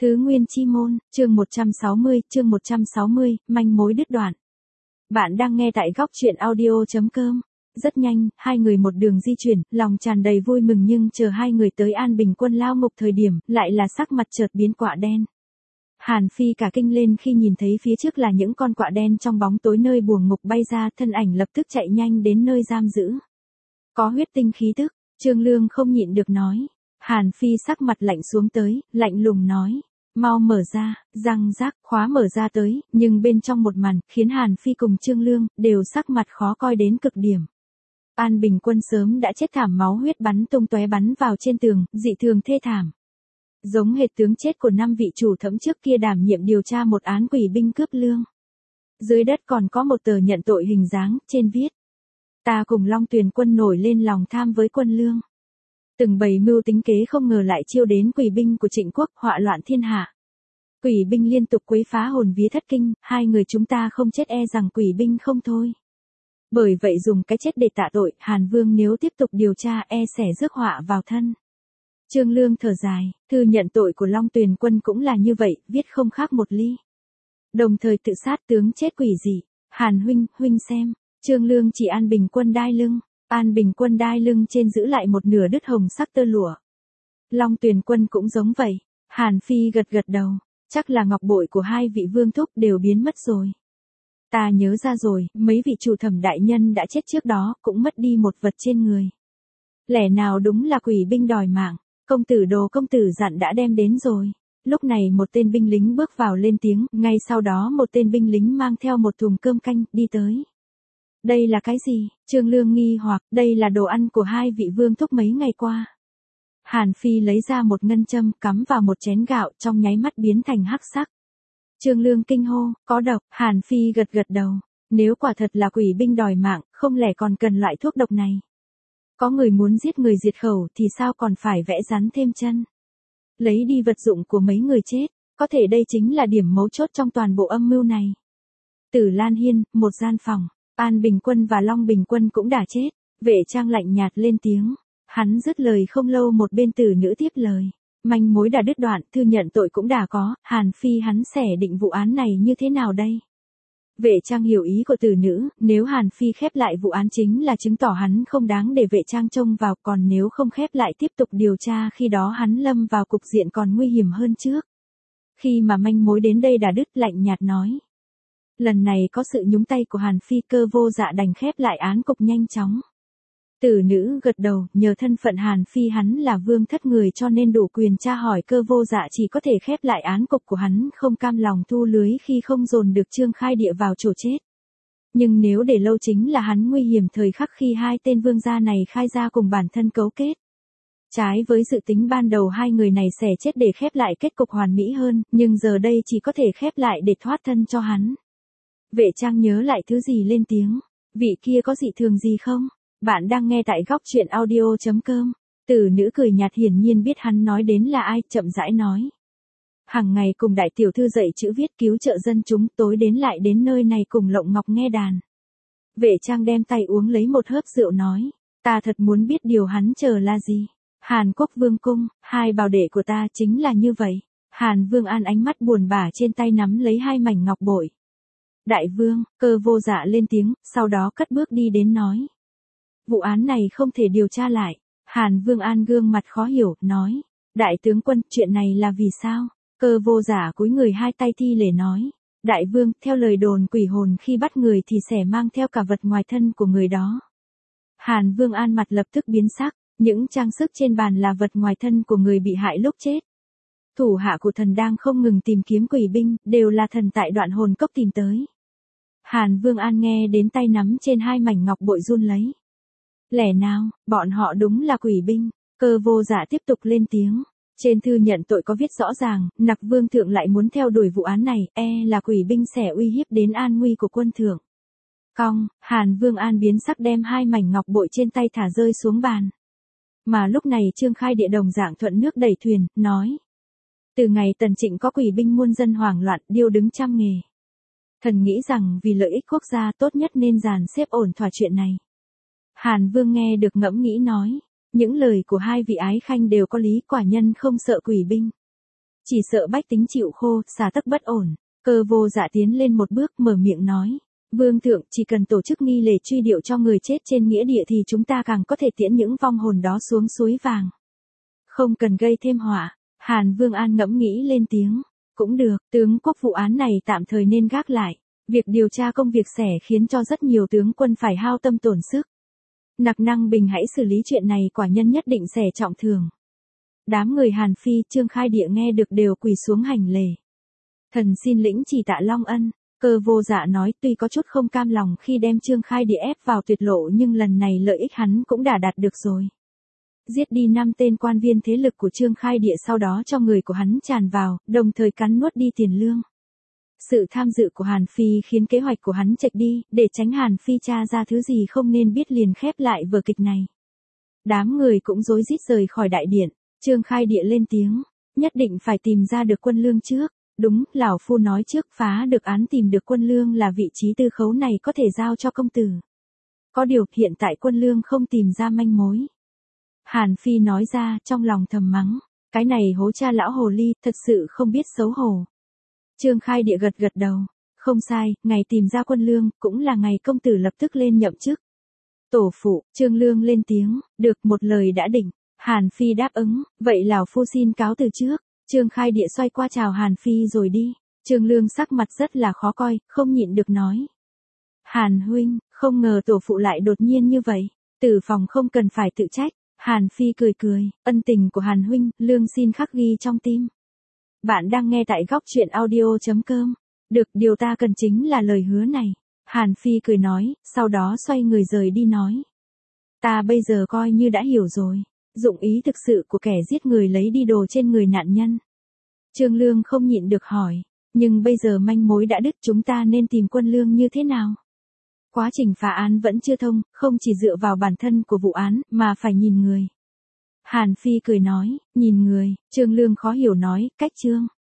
Tứ Nguyên Chi Môn, chương 160, manh mối đứt đoạn. Bạn đang nghe tại góc truyện audio.com. Rất nhanh, hai người một đường di chuyển, lòng tràn đầy vui mừng nhưng chờ hai người tới An Bình Quân lao ngục thời điểm, lại là sắc mặt chợt biến quạ đen. Hàn Phi cả kinh lên khi nhìn thấy phía trước là những con quạ đen trong bóng tối nơi buồng ngục bay ra, thân ảnh lập tức chạy nhanh đến nơi giam giữ. Có huyết tinh khí tức, Trương Lương không nhịn được nói. Hàn Phi sắc mặt lạnh xuống tới, lạnh lùng nói. Mau mở ra, răng rác, khóa mở ra tới, nhưng bên trong một màn, khiến Hàn Phi cùng Trương Lương, đều sắc mặt khó coi đến cực điểm. An Bình Quân sớm đã chết thảm, máu huyết bắn tung tóe bắn vào trên tường, dị thường thê thảm. Giống hệt tướng chết của 5 vị chủ thẩm trước kia đảm nhiệm điều tra một án quỷ binh cướp lương. Dưới đất còn có một tờ nhận tội hình dáng, trên viết. Ta cùng Long Tuyền Quân nổi lên lòng tham với quân lương. Từng bày mưu tính kế không ngờ lại chiêu đến quỷ binh của Trịnh Quốc, họa loạn thiên hạ. Quỷ binh liên tục quấy phá hồn vía thất kinh, hai người chúng ta không chết e rằng quỷ binh không thôi. Bởi vậy dùng cái chết để tạ tội, Hàn Vương nếu tiếp tục điều tra e sẽ rước họa vào thân. Trương Lương thở dài, thư nhận tội của Long Tuyền Quân cũng là như vậy, viết không khác một ly. Đồng thời tự sát tướng chết quỷ gì. Hàn huynh xem, Trương Lương chỉ An Bình Quân đai lưng. An Bình Quân đai lưng trên giữ lại một nửa đứt hồng sắc tơ lụa. Long Tuyền Quân cũng giống vậy. Hàn Phi gật đầu, chắc là ngọc bội của hai vị vương thúc đều biến mất rồi. Ta nhớ ra rồi, mấy vị chủ thẩm đại nhân đã chết trước đó, cũng mất đi một vật trên người. Lẽ nào đúng là quỷ binh đòi mạng, công tử Đồ công tử dặn đã đem đến rồi. Lúc này một tên binh lính bước vào lên tiếng, ngay sau đó một tên binh lính mang theo một thùng cơm canh, đi tới. Đây là cái gì? Trương Lương nghi hoặc, đây là đồ ăn của hai vị vương thúc mấy ngày qua. Hàn Phi lấy ra một ngân châm, cắm vào một chén gạo, trong nháy mắt biến thành hắc sắc. Trương Lương kinh hô, có độc. Hàn Phi gật đầu. Nếu quả thật là quỷ binh đòi mạng, không lẽ còn cần loại thuốc độc này? Có người muốn giết người diệt khẩu thì sao còn phải vẽ rắn thêm chân? Lấy đi vật dụng của mấy người chết, có thể đây chính là điểm mấu chốt trong toàn bộ âm mưu này. Tử Lan Hiên, một gian phòng. An Bình Quân và Long Bình Quân cũng đã chết. Vệ Trang lạnh nhạt lên tiếng. Hắn dứt lời không lâu một bên tử nữ tiếp lời. Manh mối đã đứt đoạn, thư nhận tội cũng đã có, Hàn Phi hắn sẽ định vụ án này như thế nào đây? Vệ Trang hiểu ý của tử nữ, nếu Hàn Phi khép lại vụ án chính là chứng tỏ hắn không đáng để Vệ Trang trông vào, còn nếu không khép lại tiếp tục điều tra khi đó hắn lâm vào cục diện còn nguy hiểm hơn trước. Khi mà manh mối đến đây đã đứt, lạnh nhạt nói. Lần này có sự nhúng tay của Hàn Phi, Cơ Vô Dạ đành khép lại án cục nhanh chóng. Tử nữ gật đầu, nhờ thân phận Hàn Phi hắn là vương thất người cho nên đủ quyền tra hỏi, Cơ Vô Dạ chỉ có thể khép lại án cục của hắn, không cam lòng thu lưới khi không dồn được Trương Khai Địa vào chỗ chết. Nhưng nếu để lâu chính là hắn nguy hiểm thời khắc khi hai tên vương gia này khai ra cùng bản thân cấu kết. Trái với dự tính ban đầu hai người này sẽ chết để khép lại kết cục hoàn mỹ hơn, nhưng giờ đây chỉ có thể khép lại để thoát thân cho hắn. Vệ Trang nhớ lại thứ gì lên tiếng, vị kia có dị thường gì không? Bạn đang nghe tại góc truyện audio.com. Tử nữ cười nhạt hiển nhiên biết hắn nói đến là ai, chậm rãi nói. Hằng ngày cùng đại tiểu thư dạy chữ viết cứu trợ dân chúng, tối đến lại đến nơi này cùng Lộng Ngọc nghe đàn. Vệ Trang đem tay uống lấy một hớp rượu nói. Ta thật muốn biết điều hắn chờ là gì. Hàn Quốc Vương Cung, hai bảo đệ của ta chính là như vậy. Hàn Vương An ánh mắt buồn bã trên tay nắm lấy hai mảnh ngọc bội. Đại vương, Cơ Vô Dạ lên tiếng, sau đó cất bước đi đến nói. Vụ án này không thể điều tra lại. Hàn Vương An gương mặt khó hiểu, nói. Đại tướng quân, chuyện này là vì sao? Cơ Vô Dạ cúi người hai tay thi lễ nói. Đại vương, theo lời đồn quỷ hồn khi bắt người thì sẽ mang theo cả vật ngoài thân của người đó. Hàn Vương An mặt lập tức biến sắc, những trang sức trên bàn là vật ngoài thân của người bị hại lúc chết. Thủ hạ của thần đang không ngừng tìm kiếm quỷ binh, đều là thần tại Đoạn Hồn Cốc tìm tới. Hàn Vương An nghe đến tay nắm trên hai mảnh ngọc bội run lấy. Lẽ nào, bọn họ đúng là quỷ binh? Cơ Vô Dạ tiếp tục lên tiếng. Trên thư nhận tội có viết rõ ràng, Nặc Vương Thượng lại muốn theo đuổi vụ án này, là quỷ binh sẽ uy hiếp đến an nguy của quân thượng. Cong, Hàn Vương An biến sắc đem hai mảnh ngọc bội trên tay thả rơi xuống bàn. Mà lúc này Trương Khai Địa đồng dạng thuận nước đẩy thuyền, nói. Từ ngày Tần Trịnh có quỷ binh muôn dân hoảng loạn, điêu đứng trăm nghề. Thần nghĩ rằng vì lợi ích quốc gia tốt nhất nên dàn xếp ổn thỏa chuyện này. Hàn Vương nghe được ngẫm nghĩ nói, những lời của hai vị ái khanh đều có lý, quả nhân không sợ quỷ binh. Chỉ sợ bách tính chịu khô, xà tất bất ổn. Cơ Vô Dạ tiến lên một bước mở miệng nói. Vương thượng, chỉ cần tổ chức nghi lễ truy điệu cho người chết trên nghĩa địa thì chúng ta càng có thể tiễn những vong hồn đó xuống suối vàng. Không cần gây thêm họa. Hàn Vương An ngẫm nghĩ lên tiếng. Cũng được, tướng quốc vụ án này tạm thời nên gác lại. Việc điều tra công việc xẻ khiến cho rất nhiều tướng quân phải hao tâm tổn sức. Nặc Năng Bình hãy xử lý chuyện này, quả nhân nhất định xẻ trọng thưởng. Đám người Hàn Phi, Trương Khai Địa nghe được đều quỳ xuống hành lễ. Thần xin lĩnh chỉ tạ Long ân. Cơ Vô Dạ nói, tuy có chút không cam lòng khi đem Trương Khai Địa ép vào tuyệt lộ, nhưng lần này lợi ích hắn cũng đã đạt được rồi. Giết đi 5 tên quan viên thế lực của Trương Khai Địa, sau đó cho người của hắn tràn vào, đồng thời cắn nuốt đi tiền lương. Sự tham dự của Hàn Phi khiến kế hoạch của hắn chệch đi, để tránh Hàn Phi tra ra thứ gì không nên biết liền khép lại vở kịch này. Đám người cũng rối rít rời khỏi đại điện. Trương Khai Địa lên tiếng, nhất định phải tìm ra được quân lương trước. Đúng, lão phu nói trước, phá được án tìm được quân lương là vị trí tư khấu này có thể giao cho công tử. Có điều, hiện tại quân lương không tìm ra manh mối. Hàn Phi nói ra, trong lòng thầm mắng, cái này hố cha lão hồ ly, thật sự không biết xấu hổ. Trương Khai Địa gật gật đầu, không sai, ngày tìm ra quân lương, cũng là ngày công tử lập tức lên nhậm chức. Tổ phụ, Trương Lương lên tiếng, được, một lời đã định. Hàn Phi đáp ứng, vậy lão phu xin cáo từ trước. Trương Khai Địa xoay qua chào Hàn Phi rồi đi. Trương Lương sắc mặt rất là khó coi, không nhịn được nói. Hàn huynh, không ngờ tổ phụ lại đột nhiên như vậy. Tử phòng không cần phải tự trách. Hàn Phi cười cười, ân tình của Hàn huynh, Lương xin khắc ghi trong tim. Bạn đang nghe tại góc truyện audio.com. Được, điều ta cần chính là lời hứa này. Hàn Phi cười nói, sau đó xoay người rời đi nói. Ta bây giờ coi như đã hiểu rồi. Dụng ý thực sự của kẻ giết người lấy đi đồ trên người nạn nhân. Trương Lương không nhịn được hỏi, nhưng bây giờ manh mối đã đứt, chúng ta nên tìm quân lương như thế nào? Quá trình phá án vẫn chưa thông, không chỉ dựa vào bản thân của vụ án, mà phải nhìn người. Hàn Phi cười nói, nhìn người. Trương Lương khó hiểu nói, cách Trương